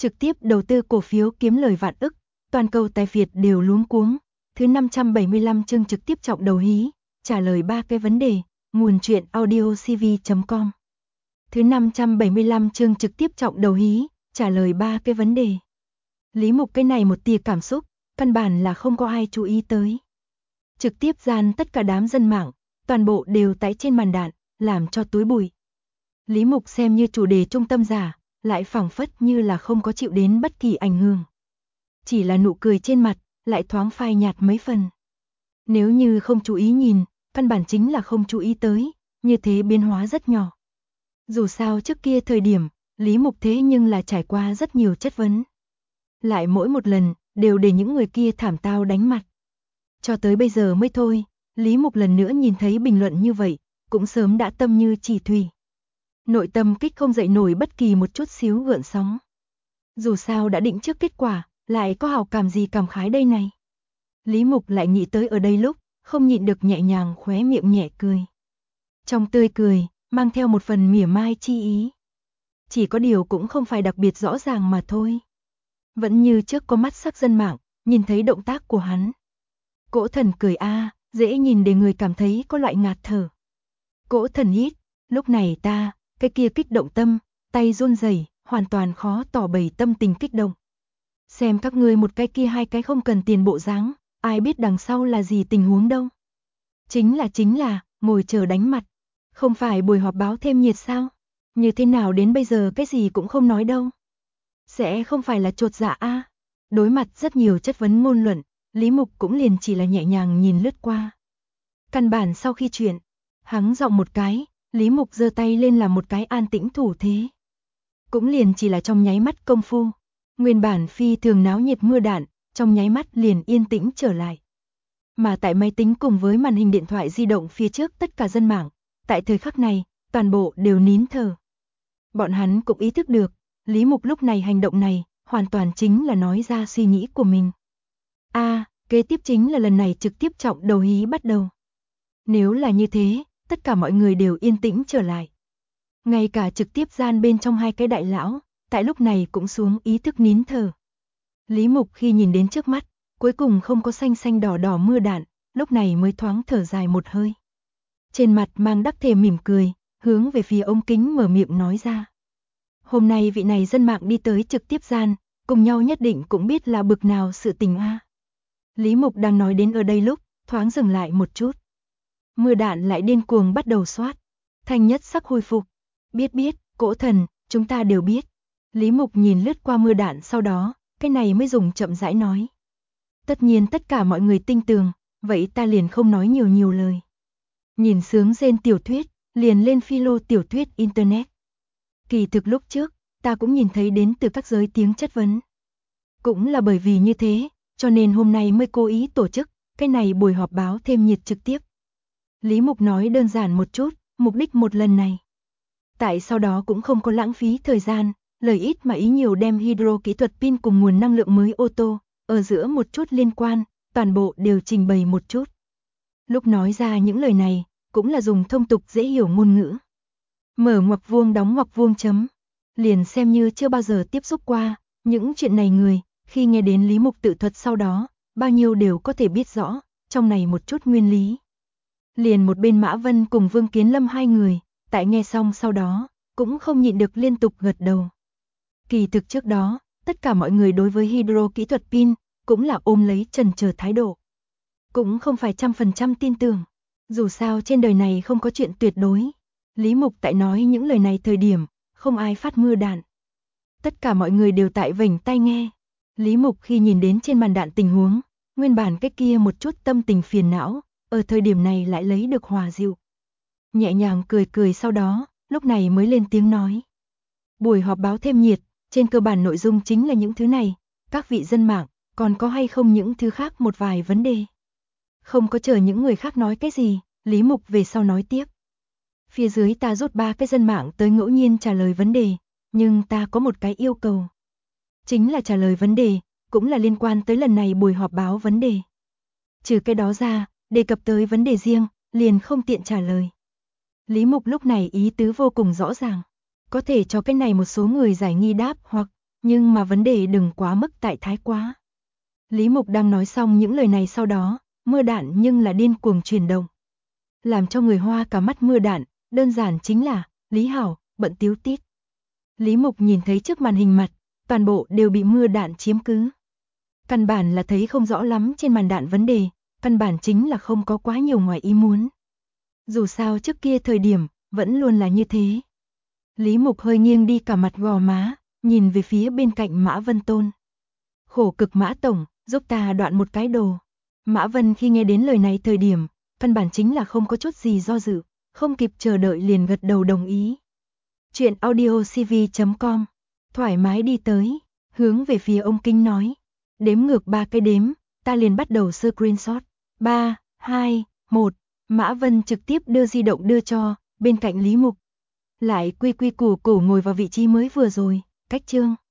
trực tiếp đầu tư cổ phiếu kiếm lời vạn ức, toàn cầu tài Việt đều luống cuống. Thứ 575 chương trực tiếp trọng đầu hí, trả lời 3 cái vấn đề, nguồn truyện audiocv.com. Thứ 575 chương trực tiếp trọng đầu hí, trả lời 3 cái vấn đề. Lý Mục cái này một tia cảm xúc, căn bản là không có ai chú ý tới. Trực tiếp gian tất cả đám dân mạng, toàn bộ đều tái trên màn đạn, làm cho túi bụi. Lý Mục xem như chủ đề trung tâm giả, lại phảng phất như là không có chịu đến bất kỳ ảnh hưởng. Chỉ là nụ cười trên mặt, lại thoáng phai nhạt mấy phần. Nếu như không chú ý nhìn, căn bản chính là không chú ý tới, như thế biến hóa rất nhỏ. Dù sao trước kia thời điểm, Lý Mục thế nhưng là trải qua rất nhiều chất vấn. Lại mỗi một lần, đều để những người kia thảm tao đánh mặt. Cho tới bây giờ mới thôi, Lý Mục lần nữa nhìn thấy bình luận như vậy, cũng sớm đã tâm như chỉ thủy. Nội tâm kích không dậy nổi bất kỳ một chút xíu gợn sóng. Dù sao đã định trước kết quả, lại có hào cảm gì cảm khái đây này. Lý Mục lại nghĩ tới ở đây lúc, không nhịn được nhẹ nhàng khóe miệng nhẹ cười. Trong tươi cười, mang theo một phần mỉa mai chi ý. Chỉ có điều cũng không phải đặc biệt rõ ràng mà thôi. Vẫn như trước có mắt sắc dân mạng, nhìn thấy động tác của hắn. Cỗ Thần cười dễ nhìn để người cảm thấy có loại ngạt thở. Cỗ Thần hít, lúc này ta, cái kia kích động tâm, tay run rẩy, hoàn toàn khó tỏ bày tâm tình kích động. Xem các ngươi một cái kia hai cái không cần tiền bộ dáng, ai biết đằng sau là gì tình huống đâu. Chính là, ngồi chờ đánh mặt. Không phải buổi họp báo thêm nhiệt sao? Như thế nào đến bây giờ cái gì cũng không nói đâu. Sẽ không phải là chột dạ Đối mặt rất nhiều chất vấn ngôn luận, Lý Mục cũng liền chỉ là nhẹ nhàng nhìn lướt qua. Căn bản sau khi chuyện, hắng giọng một cái, Lý Mục giơ tay lên làm một cái an tĩnh thủ thế. Cũng liền chỉ là trong nháy mắt công phu, nguyên bản phi thường náo nhiệt mưa đạn, trong nháy mắt liền yên tĩnh trở lại. Mà tại máy tính cùng với màn hình điện thoại di động phía trước tất cả dân mạng, tại thời khắc này, toàn bộ đều nín thở. Bọn hắn cũng ý thức được, Lý Mục lúc này hành động này, hoàn toàn chính là nói ra suy nghĩ của mình. Kế tiếp chính là lần này trực tiếp trọng đầu hí bắt đầu. Nếu là như thế, tất cả mọi người đều yên tĩnh trở lại. Ngay cả trực tiếp gian bên trong hai cái đại lão, tại lúc này cũng xuống ý thức nín thở. Lý Mục khi nhìn đến trước mắt, cuối cùng không có xanh xanh đỏ đỏ mưa đạn, lúc này mới thoáng thở dài một hơi. Trên mặt mang đắc thề mỉm cười, hướng về phía ống kính mở miệng nói ra. Hôm nay vị này dân mạng đi tới trực tiếp gian, cùng nhau nhất định cũng biết là bực nào sự tình Lý Mục đang nói đến ở đây lúc, thoáng dừng lại một chút. Mưa đạn lại điên cuồng bắt đầu xoát. Thanh nhất sắc hồi phục. Biết, Cỗ Thần, chúng ta đều biết. Lý Mục nhìn lướt qua mưa đạn sau đó, cái này mới dùng chậm rãi nói. Tất nhiên tất cả mọi người tin tưởng, vậy ta liền không nói nhiều lời. Nhìn sướng rên tiểu thuyết, liền lên philo tiểu thuyết internet. Kỳ thực lúc trước, ta cũng nhìn thấy đến từ các giới tiếng chất vấn. Cũng là bởi vì như thế, cho nên hôm nay mới cố ý tổ chức cái này buổi họp báo thêm nhiệt trực tiếp. Lý Mục nói đơn giản một chút, mục đích một lần này. Tại sau đó cũng không có lãng phí thời gian, lời ít mà ý nhiều đem hydro kỹ thuật pin cùng nguồn năng lượng mới ô tô, ở giữa một chút liên quan, toàn bộ đều trình bày một chút. Lúc nói ra những lời này, cũng là dùng thông tục dễ hiểu ngôn ngữ. Mở ngoặc vuông đóng ngoặc vuông chấm. Liền xem như chưa bao giờ tiếp xúc qua, những chuyện này người, khi nghe đến Lý Mục tự thuật sau đó, bao nhiêu đều có thể biết rõ, trong này một chút nguyên lý. Liền một bên Mã Vân cùng Vương Kiến Lâm hai người, tại nghe xong sau đó, cũng không nhịn được liên tục gật đầu. Kỳ thực trước đó, tất cả mọi người đối với hydro kỹ thuật pin, cũng là ôm lấy chần chờ thái độ. Cũng không phải 100% tin tưởng, dù sao trên đời này không có chuyện tuyệt đối. Lý Mục tại nói những lời này thời điểm, không ai phát mưa đạn. Tất cả mọi người đều tại vểnh tai nghe. Lý Mục khi nhìn đến trên màn đạn tình huống, nguyên bản cái kia một chút tâm tình phiền não, ở thời điểm này lại lấy được hòa dịu. Nhẹ nhàng cười sau đó, lúc này mới lên tiếng nói. Buổi họp báo thêm nhiệt, trên cơ bản nội dung chính là những thứ này, các vị dân mạng, còn có hay không những thứ khác một vài vấn đề. Không có chờ những người khác nói cái gì, Lý Mục về sau nói tiếp. Phía dưới ta rút 3 cái dân mạng tới ngẫu nhiên trả lời vấn đề, nhưng ta có một cái yêu cầu. Chính là trả lời vấn đề, cũng là liên quan tới lần này buổi họp báo vấn đề. Trừ cái đó ra, đề cập tới vấn đề riêng, liền không tiện trả lời. Lý Mục lúc này ý tứ vô cùng rõ ràng. Có thể cho cái này một số người giải nghi đáp hoặc Nhưng mà vấn đề đừng quá mức tại thái quá. Lý Mục đang nói xong những lời này sau đó, mưa đạn nhưng là điên cuồng chuyển động. Làm cho người Hoa cả mắt mưa đạn, đơn giản chính là, Lý Hảo, bận tíu tít. Lý Mục nhìn thấy trước màn hình mặt, toàn bộ đều bị mưa đạn chiếm cứ. Căn bản là thấy không rõ lắm trên màn đạn vấn đề, căn bản chính là không có quá nhiều ngoài ý muốn. Dù sao trước kia thời điểm, vẫn luôn là như thế. Lý Mục hơi nghiêng đi cả mặt gò má, nhìn về phía bên cạnh Mã Vân Tôn. Khổ cực Mã Tổng, giúp ta đoạn một cái đồ. Mã Vân khi nghe đến lời này thời điểm, căn bản chính là không có chút gì do dự, không kịp chờ đợi liền gật đầu đồng ý. Chuyện audiocv.com, thoải mái đi tới, hướng về phía ông Kinh nói. Đếm ngược 3 cái đếm, ta liền bắt đầu screenshot. 3, 2, 1, Mã Vân trực tiếp đưa di động đưa cho, bên cạnh Lý Mục. Lại quy quy củ củ ngồi vào vị trí mới vừa rồi, cách chương.